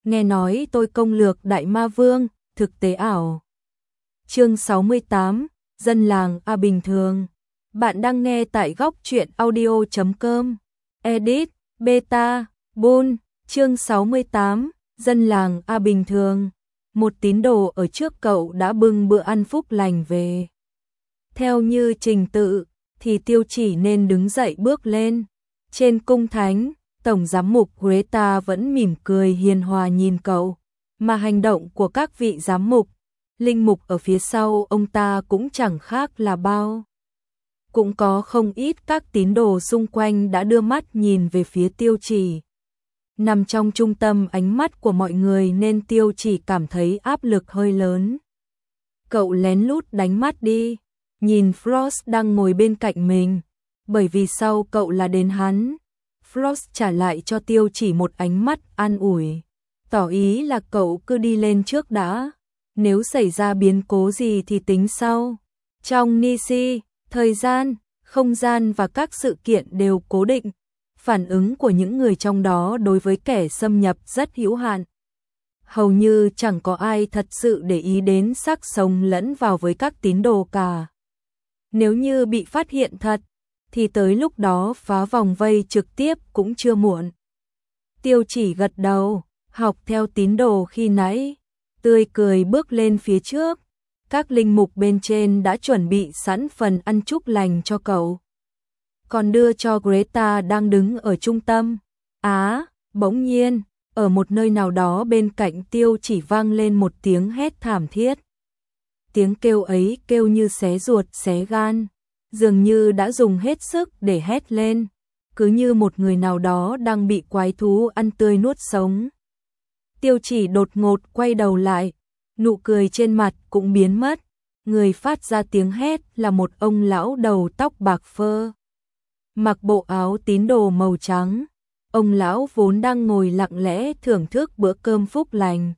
nghe nói tôi công lược Đại Ma Vương, thực tế ảo. Chương 68, dân làng bình thường. Bạn đang nghe tại góc truyện audio.com. Edit, Beta, Bull, chương 68, dân làng bình thường. Một tín đồ ở trước cậu đã bưng bữa ăn phúc lành về. Theo như trình tự, thì Tiêu Chỉ nên đứng dậy bước lên. Trên cung thánh, Tổng giám mục Greta vẫn mỉm cười hiền hòa nhìn cậu, mà hành động của các vị giám mục, linh mục ở phía sau ông ta cũng chẳng khác là bao. Cũng có không ít các tín đồ xung quanh đã đưa mắt nhìn về phía Tiêu Chỉ. Nằm trong trung tâm ánh mắt của mọi người nên Tiêu Chỉ cảm thấy áp lực hơi lớn. Cậu lén lút đánh mắt đi, nhìn Frost đang ngồi bên cạnh mình, bởi vì sau cậu là đến hắn. Frost trả lại cho Tiêu Chỉ một ánh mắt an ủi, tỏ ý là cậu cứ đi lên trước đã, nếu xảy ra biến cố gì thì tính sau. Trong Nisi, thời gian, không gian và các sự kiện đều cố định, phản ứng của những người trong đó đối với kẻ xâm nhập rất hữu hạn. Hầu như chẳng có ai thật sự để ý đến xác sống lẫn vào với các tín đồ cả. Nếu như bị phát hiện thật, thì tới lúc đó phá vòng vây trực tiếp cũng chưa muộn. Tiêu Chỉ gật đầu, học theo tín đồ khi nãy, tươi cười bước lên phía trước. Các linh mục bên trên đã chuẩn bị sẵn phần ăn chúc lành cho cậu, còn đưa cho Greta đang đứng ở trung tâm. Bỗng nhiên, ở một nơi nào đó bên cạnh Tiêu Chỉ vang lên một tiếng hét thảm thiết. Tiếng kêu ấy kêu như xé ruột xé gan, dường như đã dùng hết sức để hét lên, cứ như một người nào đó đang bị quái thú ăn tươi nuốt sống. Tiêu Chỉ đột ngột quay đầu lại, nụ cười trên mặt cũng biến mất. Người phát ra tiếng hét là một ông lão đầu tóc bạc phơ, mặc bộ áo tín đồ màu trắng. Ông lão vốn đang ngồi lặng lẽ thưởng thức bữa cơm phúc lành,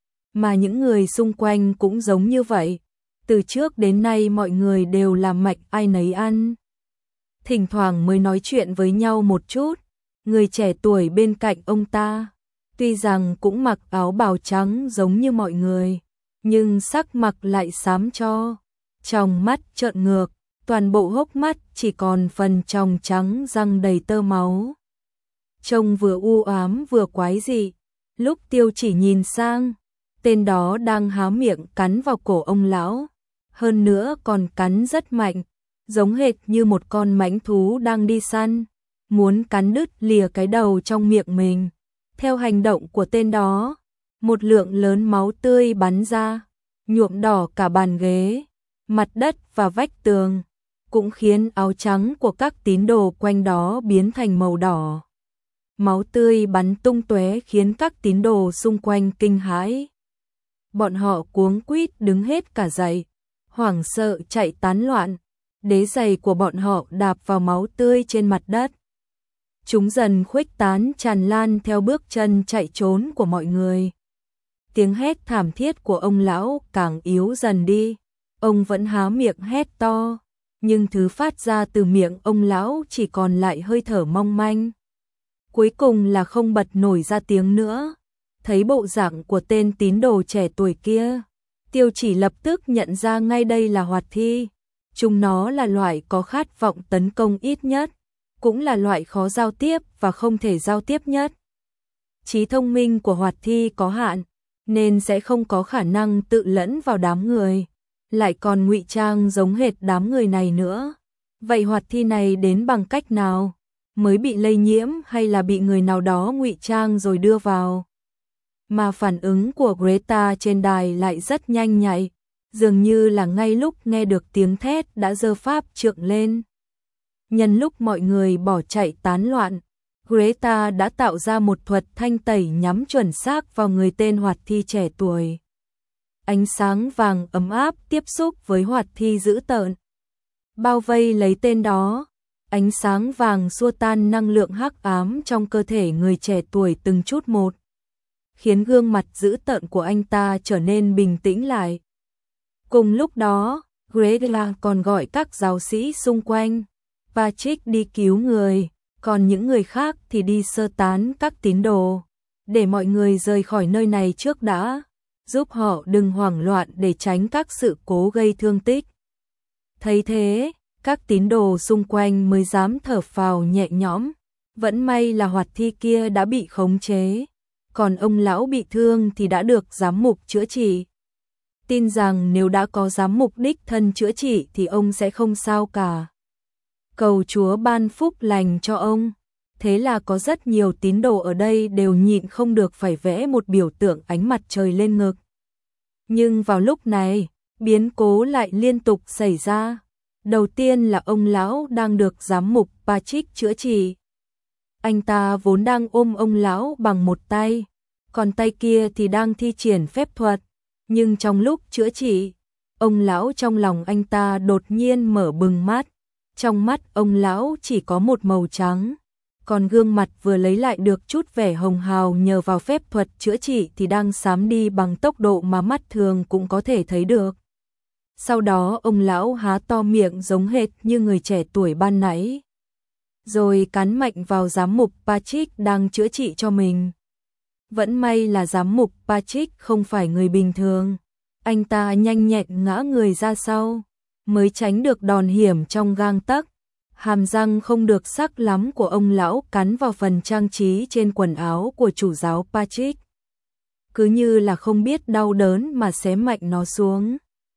mà những người xung quanh cũng giống như vậy. Từ trước đến nay mọi người đều làm mạch ai nấy ăn, thỉnh thoảng mới nói chuyện với nhau một chút. Người trẻ tuổi bên cạnh ông ta, tuy rằng cũng mặc áo bào trắng giống như mọi người, nhưng sắc mặt lại xám cho, trong mắt trợn ngược, toàn bộ hốc mắt chỉ còn phần tròng trắng răng đầy tơ máu. Trông vừa u ám vừa quái dị. Lúc Tiêu Chỉ nhìn sang, tên đó đang há miệng cắn vào cổ ông lão, hơn nữa còn cắn rất mạnh, giống hệt như một con mãnh thú đang đi săn, muốn cắn đứt lìa cái đầu trong miệng mình. Theo hành động của tên đó, một lượng lớn máu tươi bắn ra, nhuộm đỏ cả bàn ghế, mặt đất và vách tường, cũng khiến áo trắng của các tín đồ quanh đó biến thành màu đỏ. Máu tươi bắn tung tóe khiến các tín đồ xung quanh kinh hãi. Bọn họ cuống quýt đứng hết cả dậy, hoảng sợ chạy tán loạn. Đế giày của bọn họ đạp vào máu tươi trên mặt đất. Chúng dần khuếch tán tràn lan theo bước chân chạy trốn của mọi người. Tiếng hét thảm thiết của ông lão càng yếu dần đi. Ông vẫn há miệng hét to, nhưng thứ phát ra từ miệng ông lão chỉ còn lại hơi thở mong manh. Cuối cùng là không bật nổi ra tiếng nữa. Thấy bộ dạng của tên tín đồ trẻ tuổi kia, Tiêu Chỉ lập tức nhận ra ngay đây là hoạt thi. Chúng nó là loại có khát vọng tấn công ít nhất, cũng là loại khó giao tiếp và không thể giao tiếp nhất. Trí thông minh của hoạt thi có hạn, nên sẽ không có khả năng tự lẫn vào đám người, lại còn ngụy trang giống hệt đám người này nữa. Vậy hoạt thi này đến bằng cách nào? Mới bị lây nhiễm hay là bị người nào đó ngụy trang rồi đưa vào? Mà phản ứng của Greta trên đài lại rất nhanh nhạy, dường như là ngay lúc nghe được tiếng thét đã giơ pháp trượng lên. Nhân lúc mọi người bỏ chạy tán loạn, Greta đã tạo ra một thuật thanh tẩy nhắm chuẩn xác vào người tên hoạt thi trẻ tuổi. Ánh sáng vàng ấm áp tiếp xúc với hoạt thi dữ tợn, bao vây lấy tên đó. Ánh sáng vàng xua tan năng lượng hắc ám trong cơ thể người trẻ tuổi từng chút một, khiến gương mặt dữ tợn của anh ta trở nên bình tĩnh lại. Cùng lúc đó, Greta còn gọi các giáo sĩ xung quanh, Patrick đi cứu người, còn những người khác thì đi sơ tán các tín đồ. để mọi người rời khỏi nơi này trước đã, giúp họ đừng hoảng loạn để tránh các sự cố gây thương tích. Thấy thế, các tín đồ xung quanh mới dám thở phào nhẹ nhõm, vẫn may là hoạt thi kia đã bị khống chế, còn ông lão bị thương thì đã được giám mục chữa trị. Tin rằng nếu đã có giám mục đích thân chữa trị thì ông sẽ không sao cả. Cầu Chúa ban phúc lành cho ông. Thế là có rất nhiều tín đồ ở đây đều nhịn không được phải vẽ một biểu tượng ánh mặt trời lên ngực. Nhưng vào lúc này, biến cố lại liên tục xảy ra. Đầu tiên là ông lão đang được giám mục Patrick chữa trị. Anh ta vốn đang ôm ông lão bằng một tay, còn tay kia thì đang thi triển phép thuật. Nhưng trong lúc chữa trị, ông lão trong lòng anh ta đột nhiên mở bừng mắt. Trong mắt ông lão chỉ có một màu trắng, còn gương mặt vừa lấy lại được chút vẻ hồng hào nhờ vào phép thuật chữa trị thì đang xám đi bằng tốc độ mà mắt thường cũng có thể thấy được. Sau đó ông lão há to miệng giống hệt như người trẻ tuổi ban nãy, rồi cắn mạnh vào giám mục Patrick đang chữa trị cho mình. Vẫn may là giám mục Patrick không phải người bình thường, anh ta nhanh nhẹn ngã người ra sau, mới tránh được đòn hiểm trong gang tấc. Hàm răng không được sắc lắm của ông lão cắn vào phần trang trí trên quần áo của chủ giáo Patrick. Cứ như là không biết đau đớn mà xé mạnh nó xuống.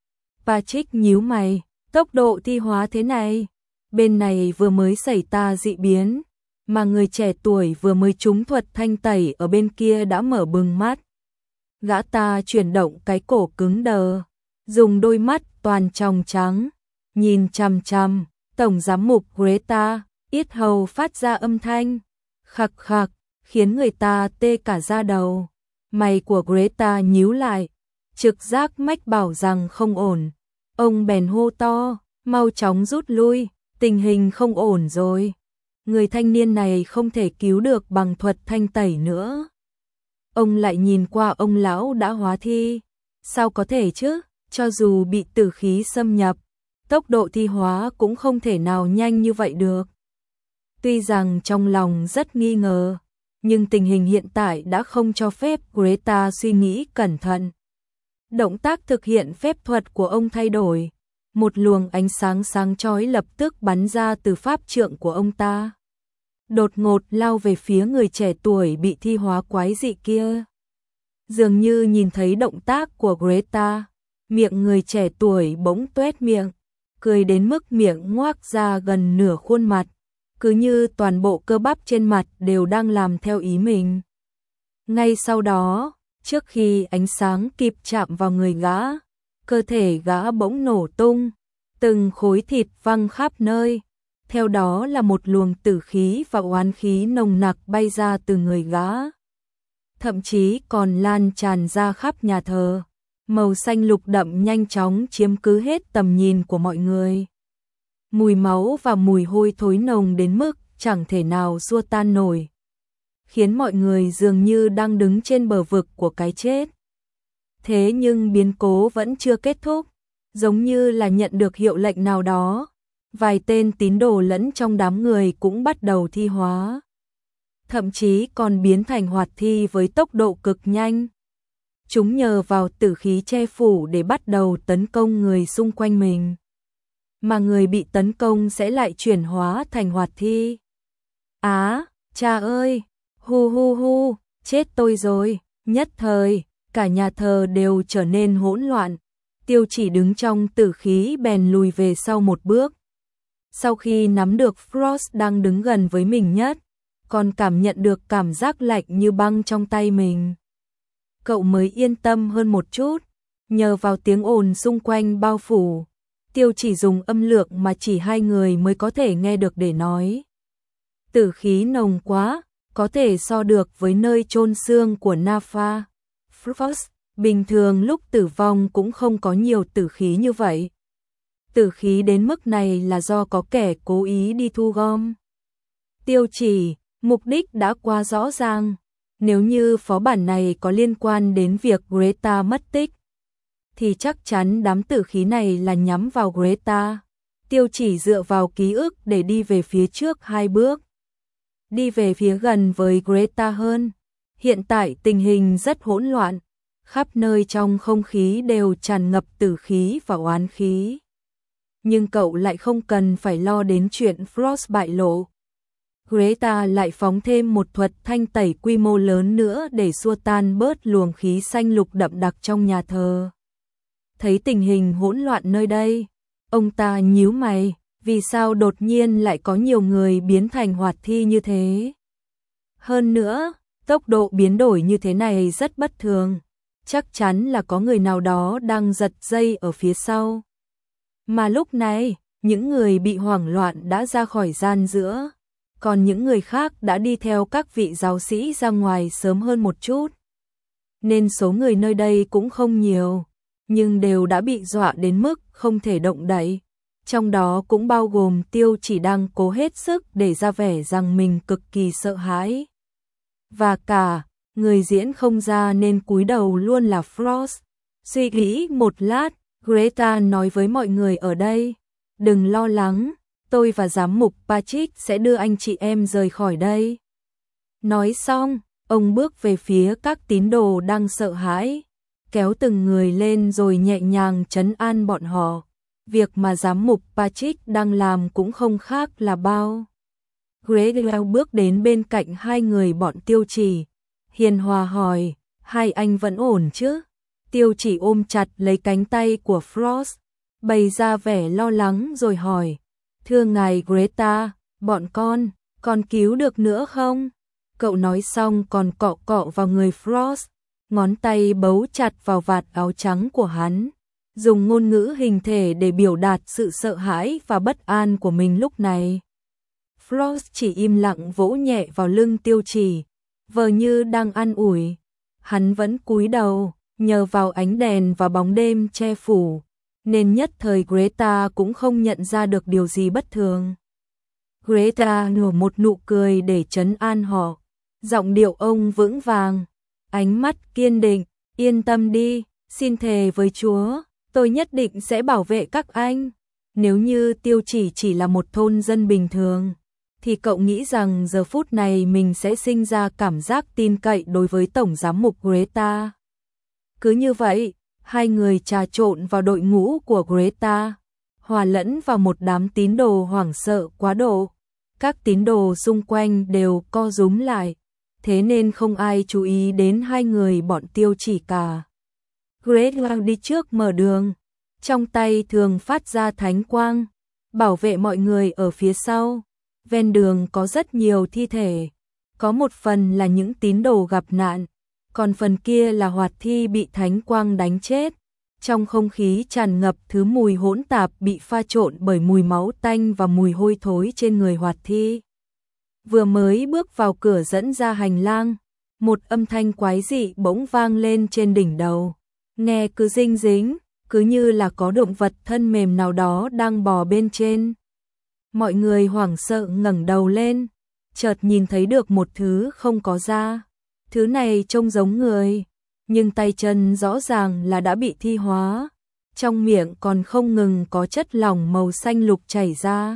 Patrick nhíu mày, tốc độ thi hóa thế này, bên này vừa mới xảy ra dị biến, mà người trẻ tuổi vừa mới trúng thuật thanh tẩy ở bên kia đã mở bừng mắt. Gã ta chuyển động cái cổ cứng đờ, dùng đôi mắt toàn tròng trắng, nhìn chằm chằm tổng giám mục Greta, yết hầu phát ra âm thanh khặc khặc, khiến người ta tê cả da đầu. Mày của Greta nhíu lại, trực giác mách bảo rằng không ổn. Ông bèn hô to, mau chóng rút lui, tình hình không ổn rồi. Người thanh niên này không thể cứu được bằng thuật thanh tẩy nữa. Ông lại nhìn qua ông lão đã hóa thi. Sao có thể chứ, cho dù bị tử khí xâm nhập, tốc độ thi hóa cũng không thể nào nhanh như vậy được. Tuy rằng trong lòng rất nghi ngờ, nhưng tình hình hiện tại đã không cho phép Greta suy nghĩ cẩn thận. Động tác thực hiện phép thuật của ông thay đổi, một luồng ánh sáng sáng chói lập tức bắn ra từ pháp trượng của ông ta, đột ngột lao về phía người trẻ tuổi bị thi hóa quái dị kia. Dường như nhìn thấy động tác của Greta, miệng người trẻ tuổi bỗng toét miệng, cười đến mức miệng ngoác ra gần nửa khuôn mặt, cứ như toàn bộ cơ bắp trên mặt đều đang làm theo ý mình. Ngay sau đó, trước khi ánh sáng kịp chạm vào người gã, cơ thể gã bỗng nổ tung, từng khối thịt văng khắp nơi. Theo đó là một luồng tử khí và oán khí nồng nặc bay ra từ người gã, thậm chí còn lan tràn ra khắp nhà thờ. Màu xanh lục đậm nhanh chóng chiếm cứ hết tầm nhìn của mọi người. Mùi máu và mùi hôi thối nồng đến mức chẳng thể nào xua tan nổi, khiến mọi người dường như đang đứng trên bờ vực của cái chết. Thế nhưng biến cố vẫn chưa kết thúc, giống như là nhận được hiệu lệnh nào đó, vài tên tín đồ lẫn trong đám người cũng bắt đầu thi hóa, thậm chí còn biến thành hoạt thi với tốc độ cực nhanh. Chúng nhờ vào tử khí che phủ để bắt đầu tấn công người xung quanh mình, mà người bị tấn công sẽ lại chuyển hóa thành hoạt thi. Á, cha ơi, hu hu hu, chết tôi rồi. Nhất thời, cả nhà thờ đều trở nên hỗn loạn. Tiêu Chỉ đứng trong tử khí bèn lùi về sau một bước. Sau khi nắm được Frost đang đứng gần với mình nhất, còn cảm nhận được cảm giác lạnh như băng trong tay mình, cậu mới yên tâm hơn một chút. Nhờ vào tiếng ồn xung quanh bao phủ, Tiêu Chỉ dùng âm lượng mà chỉ hai người mới có thể nghe được để nói. Tử khí nồng quá, có thể so được với nơi chôn xương của Nafa. Frost, bình thường lúc tử vong cũng không có nhiều tử khí như vậy. Tử khí đến mức này là do có kẻ cố ý đi thu gom. Tiêu Chỉ, mục đích đã quá rõ ràng. Nếu như phó bản này có liên quan đến việc Greta mất tích, thì chắc chắn đám tử khí này là nhắm vào Greta. Tiêu Chỉ dựa vào ký ức để đi về phía trước 2 bước, đi về phía gần với Greta hơn. Hiện tại tình hình rất hỗn loạn, khắp nơi trong không khí đều tràn ngập tử khí và oán khí. Nhưng cậu lại không cần phải lo đến chuyện Frost bại lộ. Greta lại phóng thêm một thuật thanh tẩy quy mô lớn nữa để xua tan bớt luồng khí xanh lục đậm đặc trong nhà thờ. Thấy tình hình hỗn loạn nơi đây, ông ta nhíu mày, vì sao đột nhiên lại có nhiều người biến thành hoạt thi như thế? Hơn nữa, tốc độ biến đổi như thế này rất bất thường, chắc chắn là có người nào đó đang giật dây ở phía sau. Mà lúc này, những người bị hoảng loạn đã ra khỏi gian giữa, còn những người khác đã đi theo các vị giáo sĩ ra ngoài sớm hơn một chút. Nên số người nơi đây cũng không nhiều, nhưng đều đã bị dọa đến mức không thể động đậy. Trong đó cũng bao gồm Tiêu Chỉ đang cố hết sức để ra vẻ rằng mình cực kỳ sợ hãi. Và cả, người diễn không ra nên cúi đầu luôn là Frost. Suy nghĩ một lát, Greta nói với mọi người ở đây, đừng lo lắng, tôi và giám mục Patrick sẽ đưa anh chị em rời khỏi đây. Nói xong, ông bước về phía các tín đồ đang sợ hãi, kéo từng người lên rồi nhẹ nhàng trấn an bọn họ. Việc mà giám mục Patrick đang làm cũng không khác là bao. Greta bước đến bên cạnh hai người bọn Tiêu Chỉ, hiền hòa hỏi, hai anh vẫn ổn chứ? Tiêu Chỉ ôm chặt lấy cánh tay của Frost, bày ra vẻ lo lắng rồi hỏi, thưa ngài Greta, bọn con cứu được nữa không? Cậu nói xong còn cọ cọ vào người Frost, ngón tay bấu chặt vào vạt áo trắng của hắn, dùng ngôn ngữ hình thể để biểu đạt sự sợ hãi và bất an của mình lúc này. Frost chỉ im lặng vỗ nhẹ vào lưng Tiêu Chỉ, vờ như đang an ủi. Hắn vẫn cúi đầu, nhờ vào ánh đèn và bóng đêm che phủ, nên nhất thời Greta cũng không nhận ra được điều gì bất thường. Greta nở một nụ cười để trấn an họ, giọng điệu ông vững vàng, ánh mắt kiên định, yên tâm đi, xin thề với Chúa, tôi nhất định sẽ bảo vệ các anh. Nếu như Tiêu chỉ là một thôn dân bình thường, thì cậu nghĩ rằng giờ phút này mình sẽ sinh ra cảm giác tin cậy đối với Tổng Giám mục Greta. Cứ như vậy, hai người trà trộn vào đội ngũ của Greta, hòa lẫn vào một đám tín đồ hoảng sợ quá độ. Các tín đồ xung quanh đều co rúm lại, thế nên không ai chú ý đến hai người bọn Tiêu Chỉ cả. Greta đi trước mở đường, trong tay thường phát ra thánh quang, bảo vệ mọi người ở phía sau. Ven đường có rất nhiều thi thể, có một phần là những tín đồ gặp nạn, còn phần kia là hoạt thi bị thánh quang đánh chết. Trong không khí tràn ngập thứ mùi hỗn tạp bị pha trộn bởi mùi máu tanh và mùi hôi thối trên người hoạt thi. Vừa mới bước vào cửa dẫn ra hành lang, một âm thanh quái dị bỗng vang lên trên đỉnh đầu, nghe cứ dinh dính, cứ như là có động vật thân mềm nào đó đang bò bên trên. Mọi người hoảng sợ ngẩng đầu lên, chợt nhìn thấy được một thứ không có da. Thứ này trông giống người, nhưng tay chân rõ ràng là đã bị thi hóa. Trong miệng còn không ngừng có chất lỏng màu xanh lục chảy ra,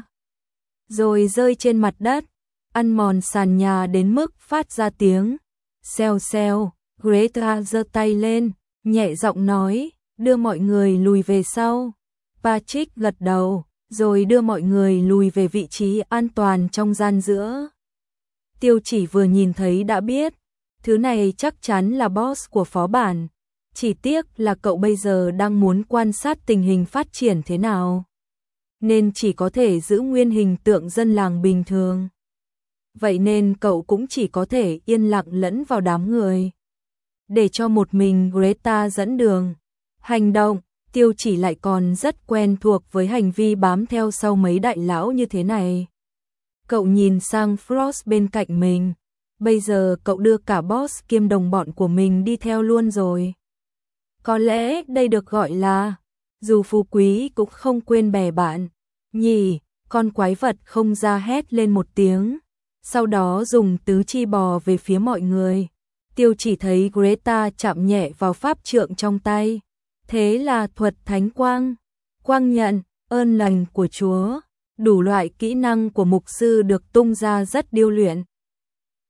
rồi rơi trên mặt đất, ăn mòn sàn nhà đến mức phát ra tiếng xèo xèo. Greta giơ tay lên, nhẹ giọng nói, đưa mọi người lùi về sau. Patrick gật đầu, rồi đưa mọi người lùi về vị trí an toàn trong gian giữa. Tiêu Chỉ vừa nhìn thấy đã biết, thứ này chắc chắn là boss của phó bản. Chỉ tiếc là cậu bây giờ đang muốn quan sát tình hình phát triển thế nào, nên chỉ có thể giữ nguyên hình tượng dân làng bình thường. Vậy nên cậu cũng chỉ có thể yên lặng lẫn vào đám người, để cho một mình Greta dẫn đường. Hành động, Tiêu Chỉ lại còn rất quen thuộc với hành vi bám theo sau mấy đại lão như thế này. Cậu nhìn sang Frost bên cạnh mình, bây giờ cậu đưa cả boss kiêm đồng bọn của mình đi theo luôn rồi. Có lẽ đây được gọi là, dù phú quý cũng không quên bè bạn. Nhỉ, con quái vật không ra hét lên một tiếng, sau đó dùng tứ chi bò về phía mọi người. Tiêu Chỉ thấy Greta chạm nhẹ vào pháp trượng trong tay. Thế là thuật thánh quang, quang nhận, ơn lành của Chúa, đủ loại kỹ năng của mục sư được tung ra rất điêu luyện.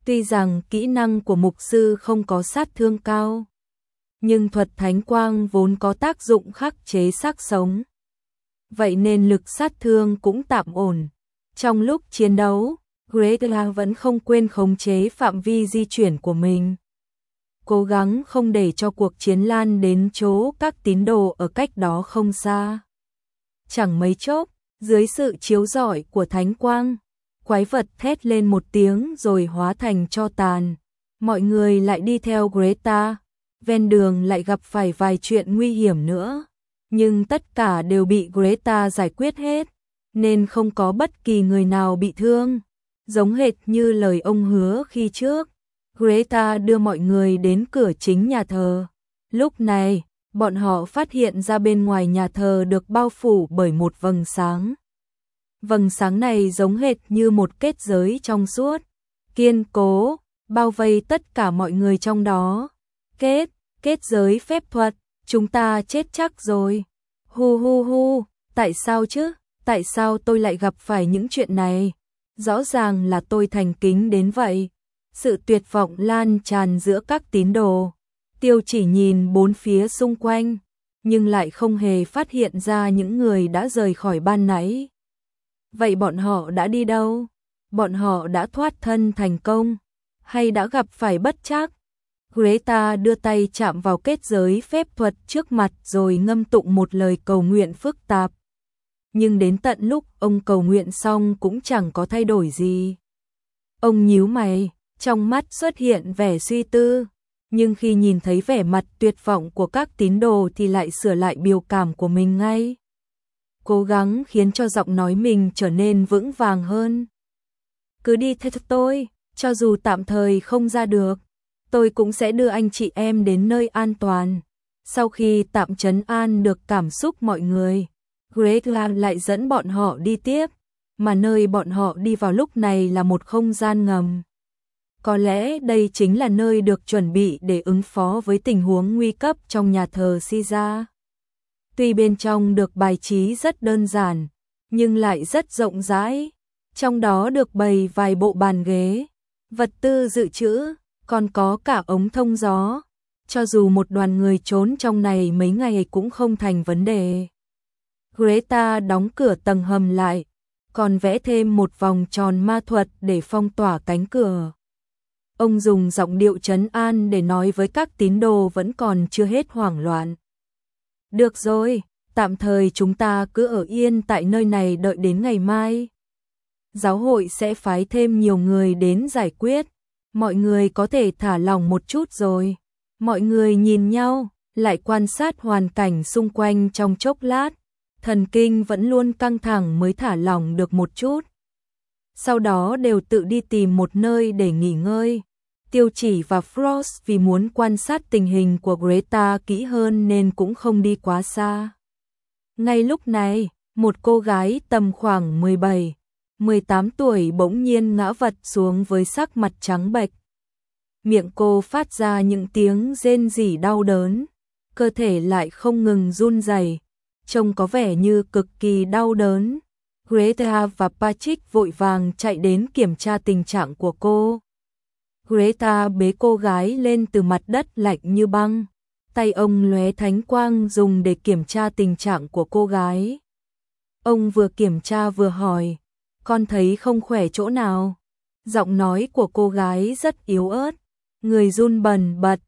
Tuy rằng kỹ năng của mục sư không có sát thương cao, nhưng thuật thánh quang vốn có tác dụng khắc chế xác sống. Vậy nên lực sát thương cũng tạm ổn. Trong lúc chiến đấu, Greta vẫn không quên khống chế phạm vi di chuyển của mình, cố gắng không để cho cuộc chiến lan đến chỗ các tín đồ ở cách đó không xa. Chẳng mấy chốc, dưới sự chiếu rọi của thánh quang, quái vật thét lên một tiếng rồi hóa thành tro tàn. Mọi người lại đi theo Greta, ven đường lại gặp phải vài chuyện nguy hiểm nữa, nhưng tất cả đều bị Greta giải quyết hết, nên không có bất kỳ người nào bị thương. Giống hệt như lời ông hứa khi trước, Greta đưa mọi người đến cửa chính nhà thờ. Lúc này, bọn họ phát hiện ra bên ngoài nhà thờ được bao phủ bởi một vầng sáng. Vầng sáng này giống hệt như một kết giới trong suốt, kiên cố, bao vây tất cả mọi người trong đó. Kết giới phép thuật, chúng ta chết chắc rồi. Hu hu hu, tại sao chứ? Tại sao tôi lại gặp phải những chuyện này? Rõ ràng là tôi thành kính đến vậy. Sự tuyệt vọng lan tràn giữa các tín đồ. Tiêu Chỉ nhìn bốn phía xung quanh, nhưng lại không hề phát hiện ra những người đã rời khỏi ban nãy. Vậy bọn họ đã đi đâu? Bọn họ đã thoát thân thành công, hay đã gặp phải bất trắc? Greta đưa tay chạm vào kết giới phép thuật trước mặt rồi ngâm tụng một lời cầu nguyện phức tạp. Nhưng đến tận lúc ông cầu nguyện xong cũng chẳng có thay đổi gì. Ông nhíu mày, trong mắt xuất hiện vẻ suy tư, nhưng khi nhìn thấy vẻ mặt tuyệt vọng của các tín đồ thì lại sửa lại biểu cảm của mình ngay. Cố gắng khiến cho giọng nói mình trở nên vững vàng hơn. Cứ đi theo tôi, cho dù tạm thời không ra được, tôi cũng sẽ đưa anh chị em đến nơi an toàn. Sau khi tạm trấn an được cảm xúc mọi người, Greta lại dẫn bọn họ đi tiếp, mà nơi bọn họ đi vào lúc này là một không gian ngầm. Có lẽ đây chính là nơi được chuẩn bị để ứng phó với tình huống nguy cấp trong nhà thờ Caesar. Tuy bên trong được bài trí rất đơn giản, nhưng lại rất rộng rãi. Trong đó được bày vài bộ bàn ghế, vật tư dự trữ, còn có cả ống thông gió. Cho dù một đoàn người trốn trong này mấy ngày cũng không thành vấn đề. Greta đóng cửa tầng hầm lại, còn vẽ thêm một vòng tròn ma thuật để phong tỏa cánh cửa. Ông dùng giọng điệu trấn an để nói với các tín đồ vẫn còn chưa hết hoảng loạn. Được rồi, tạm thời chúng ta cứ ở yên tại nơi này đợi đến ngày mai. Giáo hội sẽ phái thêm nhiều người đến giải quyết. Mọi người có thể thả lỏng một chút rồi. Mọi người nhìn nhau, lại quan sát hoàn cảnh xung quanh trong chốc lát. Thần kinh vẫn luôn căng thẳng mới thả lỏng được một chút. Sau đó đều tự đi tìm một nơi để nghỉ ngơi. Tiêu Chỉ và Frost vì muốn quan sát tình hình của Greta kỹ hơn nên cũng không đi quá xa. Ngay lúc này, một cô gái tầm khoảng 17, 18 tuổi bỗng nhiên ngã vật xuống với sắc mặt trắng bệch. Miệng cô phát ra những tiếng rên rỉ đau đớn, cơ thể lại không ngừng run rẩy, trông có vẻ như cực kỳ đau đớn. Greta và Patrick vội vàng chạy đến kiểm tra tình trạng của cô. Greta bế cô gái lên từ mặt đất lạnh như băng, tay ông lóe thánh quang dùng để kiểm tra tình trạng của cô gái. Ông vừa kiểm tra vừa hỏi, con thấy không khỏe chỗ nào? Giọng nói của cô gái rất yếu ớt, người run bần bật,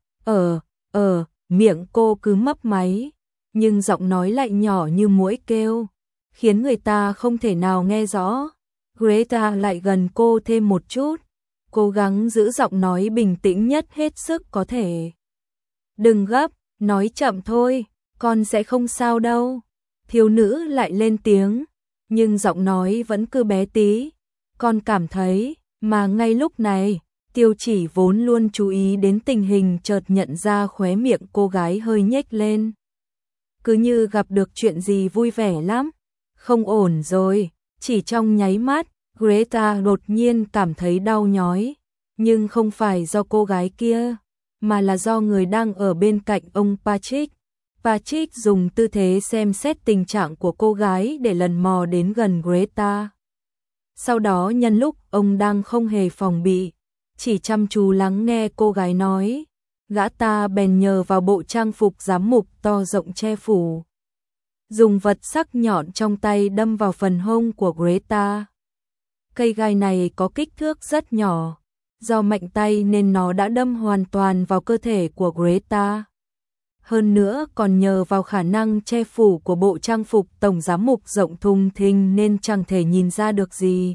miệng cô cứ mấp máy, nhưng giọng nói lại nhỏ như muỗi kêu, khiến người ta không thể nào nghe rõ. Greta lại gần cô thêm một chút, cố gắng giữ giọng nói bình tĩnh nhất hết sức có thể. Đừng gấp, nói chậm thôi, con sẽ không sao đâu. Thiếu nữ lại lên tiếng, nhưng giọng nói vẫn cứ bé tí. Con cảm thấy, mà ngay lúc này, Tiêu Chỉ vốn luôn chú ý đến tình hình chợt nhận ra khóe miệng cô gái hơi nhếch lên. Cứ như gặp được chuyện gì vui vẻ lắm. Không ổn rồi, chỉ trong nháy mắt, Greta đột nhiên cảm thấy đau nhói. Nhưng không phải do cô gái kia, mà là do người đang ở bên cạnh ông Patrick. Patrick dùng tư thế xem xét tình trạng của cô gái để lần mò đến gần Greta. Sau đó nhân lúc ông đang không hề phòng bị, chỉ chăm chú lắng nghe cô gái nói. Gã ta bèn nhờ vào bộ trang phục giám mục to rộng che phủ. Dùng vật sắc nhọn trong tay đâm vào phần hông của Greta. Cây gai này có kích thước rất nhỏ. Do mạnh tay nên nó đã đâm hoàn toàn vào cơ thể của Greta. Hơn nữa còn nhờ vào khả năng che phủ của bộ trang phục tổng giám mục rộng thùng thình nên chẳng thể nhìn ra được gì.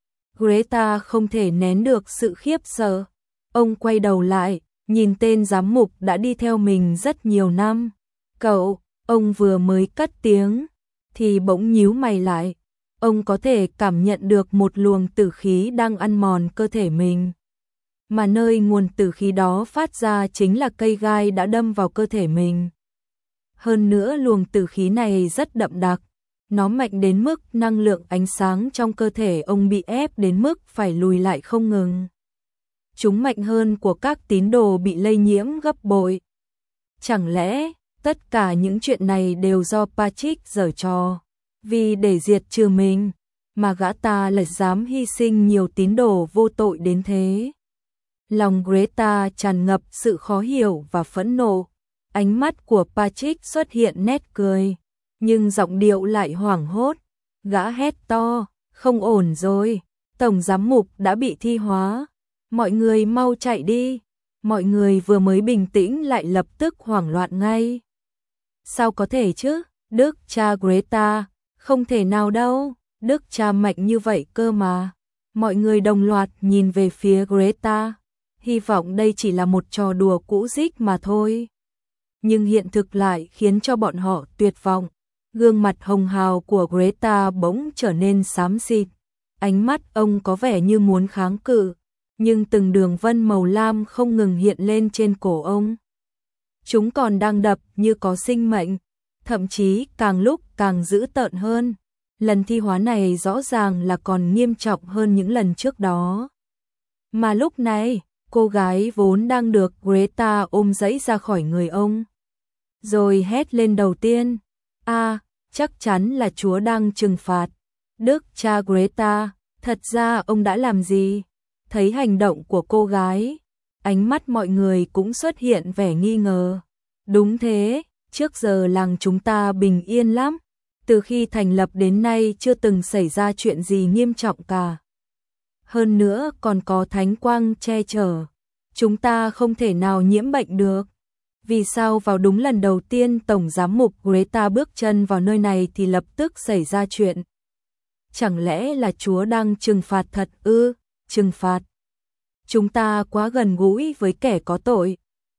Greta không thể nén được sự khiếp sợ. Ông quay đầu lại, nhìn tên giám mục đã đi theo mình rất nhiều năm. Cậu, ông vừa mới cất tiếng, thì bỗng nhíu mày lại. Ông có thể cảm nhận được một luồng tử khí đang ăn mòn cơ thể mình. Mà nơi nguồn tử khí đó phát ra chính là cây gai đã đâm vào cơ thể mình. Hơn nữa luồng tử khí này rất đậm đặc. Nó mạnh đến mức năng lượng ánh sáng trong cơ thể ông bị ép đến mức phải lùi lại không ngừng. Chúng mạnh hơn của các tín đồ bị lây nhiễm gấp bội. Chẳng lẽ tất cả những chuyện này đều do Patrick giở trò? Vì để diệt trừ mình, mà gã ta lại dám hy sinh nhiều tín đồ vô tội đến thế. Lòng Greta tràn ngập sự khó hiểu và phẫn nộ. Ánh mắt của Patrick xuất hiện nét cười, nhưng giọng điệu lại hoảng hốt. Gã hét to, không ổn rồi, tổng giám mục đã bị thi hóa. Mọi người mau chạy đi. Mọi người vừa mới bình tĩnh lại lập tức hoảng loạn ngay. Sao có thể chứ? Đức cha Greta, không thể nào đâu, đức cha mạnh như vậy cơ mà. Mọi người đồng loạt nhìn về phía Greta, hy vọng đây chỉ là một trò đùa cũ rích mà thôi. Nhưng hiện thực lại khiến cho bọn họ tuyệt vọng. Gương mặt hồng hào của Greta bỗng trở nên xám xịt. Ánh mắt ông có vẻ như muốn kháng cự, nhưng từng đường vân màu lam không ngừng hiện lên trên cổ ông. Chúng còn đang đập như có sinh mệnh, thậm chí càng lúc càng dữ tợn hơn. Lần thi hóa này rõ ràng là còn nghiêm trọng hơn những lần trước đó. Mà lúc này, cô gái vốn đang được Greta ôm giãy ra khỏi người ông. Rồi hét lên đầu tiên, chắc chắn là Chúa đang trừng phạt. Đức cha Greta, thật ra ông đã làm gì? Thấy hành động của cô gái, ánh mắt mọi người cũng xuất hiện vẻ nghi ngờ. Đúng thế, trước giờ làng chúng ta bình yên lắm. Từ khi thành lập đến nay chưa từng xảy ra chuyện gì nghiêm trọng cả. Hơn nữa còn có thánh quang che chở. Chúng ta không thể nào nhiễm bệnh được. Vì sao vào đúng lần đầu tiên Tổng Giám mục Greta bước chân vào nơi này thì lập tức xảy ra chuyện? Chẳng lẽ là Chúa đang trừng phạt thật ư? Trừng phạt? Chúng ta quá gần gũi với kẻ có tội.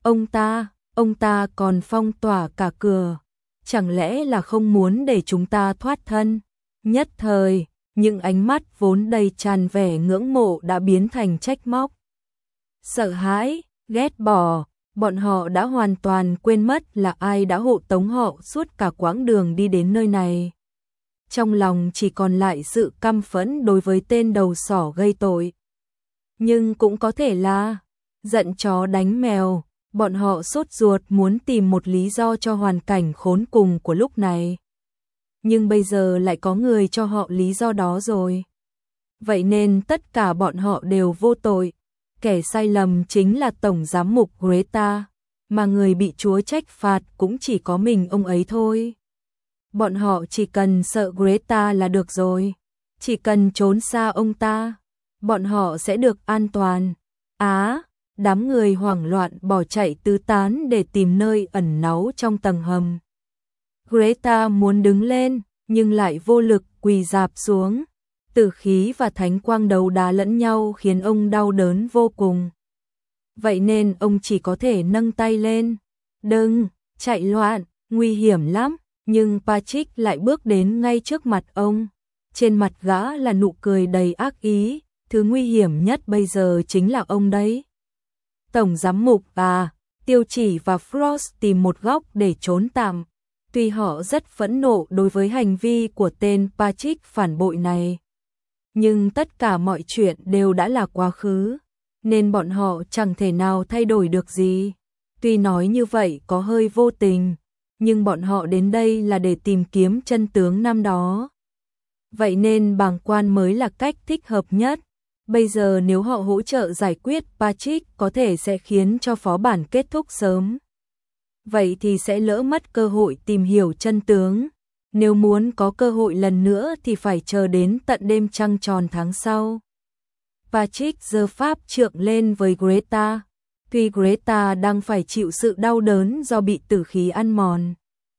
Ông ta còn phong tỏa cả cửa. Chẳng lẽ là không muốn để chúng ta thoát thân? Nhất thời, những ánh mắt vốn đầy tràn vẻ ngưỡng mộ đã biến thành trách móc. Sợ hãi, ghét bỏ, bọn họ đã hoàn toàn quên mất là ai đã hộ tống họ suốt cả quãng đường đi đến nơi này. Trong lòng chỉ còn lại sự căm phẫn đối với tên đầu sỏ gây tội. Nhưng cũng có thể là giận chó đánh mèo, bọn họ sốt ruột muốn tìm một lý do cho hoàn cảnh khốn cùng của lúc này. Nhưng bây giờ lại có người cho họ lý do đó rồi. Vậy nên tất cả bọn họ đều vô tội. Kẻ sai lầm chính là Tổng Giám mục Greta, mà người bị Chúa trách phạt cũng chỉ có mình ông ấy thôi. Bọn họ chỉ cần sợ Greta là được rồi. Chỉ cần trốn xa ông ta, bọn họ sẽ được an toàn. Đám người hoảng loạn bỏ chạy tứ tán để tìm nơi ẩn náu trong tầng hầm. Greta muốn đứng lên, nhưng lại vô lực quỳ rạp xuống. Tử khí và thánh quang đấu đá lẫn nhau khiến ông đau đớn vô cùng. Vậy nên ông chỉ có thể nâng tay lên. Đừng, chạy loạn, nguy hiểm lắm. Nhưng Patrick lại bước đến ngay trước mặt ông. Trên mặt gã là nụ cười đầy ác ý. Thứ nguy hiểm nhất bây giờ chính là ông đấy. Tổng giám mục Tiêu Chỉ và Frost tìm một góc để trốn tạm. Tuy họ rất phẫn nộ đối với hành vi của tên Patrick phản bội này, nhưng tất cả mọi chuyện đều đã là quá khứ, nên bọn họ chẳng thể nào thay đổi được gì. Tuy nói như vậy có hơi vô tình, nhưng bọn họ đến đây là để tìm kiếm chân tướng năm đó. Vậy nên bàng quan mới là cách thích hợp nhất. Bây giờ nếu họ hỗ trợ giải quyết Patrick có thể sẽ khiến cho phó bản kết thúc sớm. Vậy thì sẽ lỡ mất cơ hội tìm hiểu chân tướng. Nếu muốn có cơ hội lần nữa thì phải chờ đến tận đêm trăng tròn tháng sau. Patrick giơ pháp trượng lên với Greta. Tuy Greta đang phải chịu sự đau đớn do bị tử khí ăn mòn,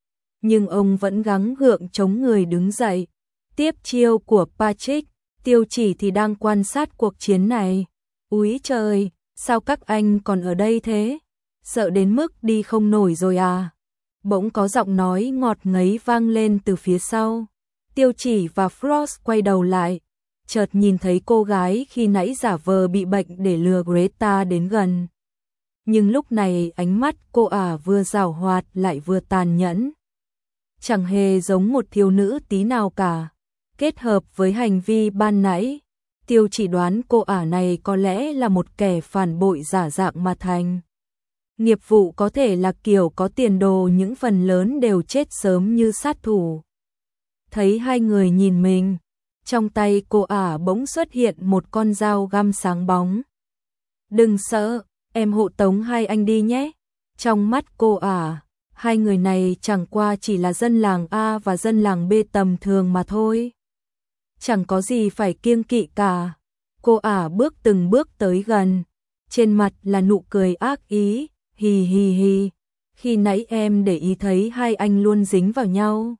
nhưng ông vẫn gắng gượng chống người đứng dậy. Tiếp chiêu của Patrick, Tiêu Chỉ thì đang quan sát cuộc chiến này. Úi trời, sao các anh còn ở đây thế? Sợ đến mức đi không nổi rồi à? Bỗng có giọng nói ngọt ngấy vang lên từ phía sau. Tiêu Chỉ và Frost quay đầu lại, chợt nhìn thấy cô gái khi nãy giả vờ bị bệnh để lừa Greta đến gần. Nhưng lúc này ánh mắt cô ả vừa giảo hoạt lại vừa tàn nhẫn. Chẳng hề giống một thiếu nữ tí nào cả. Kết hợp với hành vi ban nãy, Tiêu Chỉ đoán cô ả này có lẽ là một kẻ phản bội giả dạng mà thành. Nghiệp vụ có thể là kiểu có tiền đồ những phần lớn đều chết sớm như sát thủ. Thấy hai người nhìn mình, trong tay cô ả bỗng xuất hiện một con dao găm sáng bóng. Đừng sợ, em hộ tống hai anh đi nhé. Trong mắt cô ả, hai người này chẳng qua chỉ là dân làng A và dân làng B tầm thường mà thôi. Chẳng có gì phải kiêng kỵ cả. Cô ả bước từng bước tới gần, trên mặt là nụ cười ác ý. Hì hì hì, khi nãy em để ý thấy hai anh luôn dính vào nhau.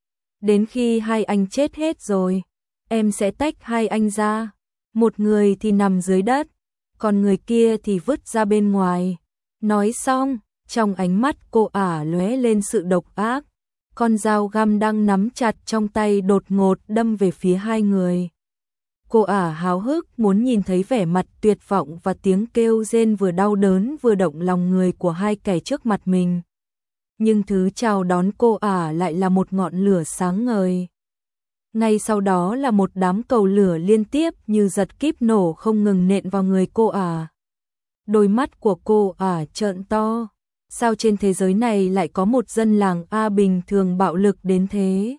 Đến khi hai anh chết hết rồi, em sẽ tách hai anh ra. Một người thì nằm dưới đất, còn người kia thì vứt ra bên ngoài. Nói xong, trong ánh mắt cô ả lóe lên sự độc ác. Con dao găm đang nắm chặt trong tay đột ngột đâm về phía hai người. Cô ả háo hức muốn nhìn thấy vẻ mặt tuyệt vọng và tiếng kêu rên vừa đau đớn vừa động lòng người của hai kẻ trước mặt mình. Nhưng thứ chào đón cô ả lại là một ngọn lửa sáng ngời. Ngay sau đó là một đám cầu lửa liên tiếp như giật kíp nổ không ngừng nện vào người cô ả. Đôi mắt của cô ả trợn to. Sao trên thế giới này lại có một dân làng A bình thường bạo lực đến thế?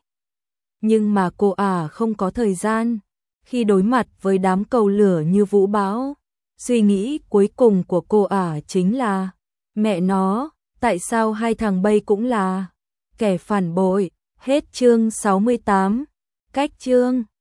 Nhưng mà cô ả không có thời gian. Khi đối mặt với đám cầu lửa như vũ bão, suy nghĩ cuối cùng của cô ả chính là mẹ nó, tại sao hai thằng bay cũng là kẻ phản bội. Hết chương 68. Cách chương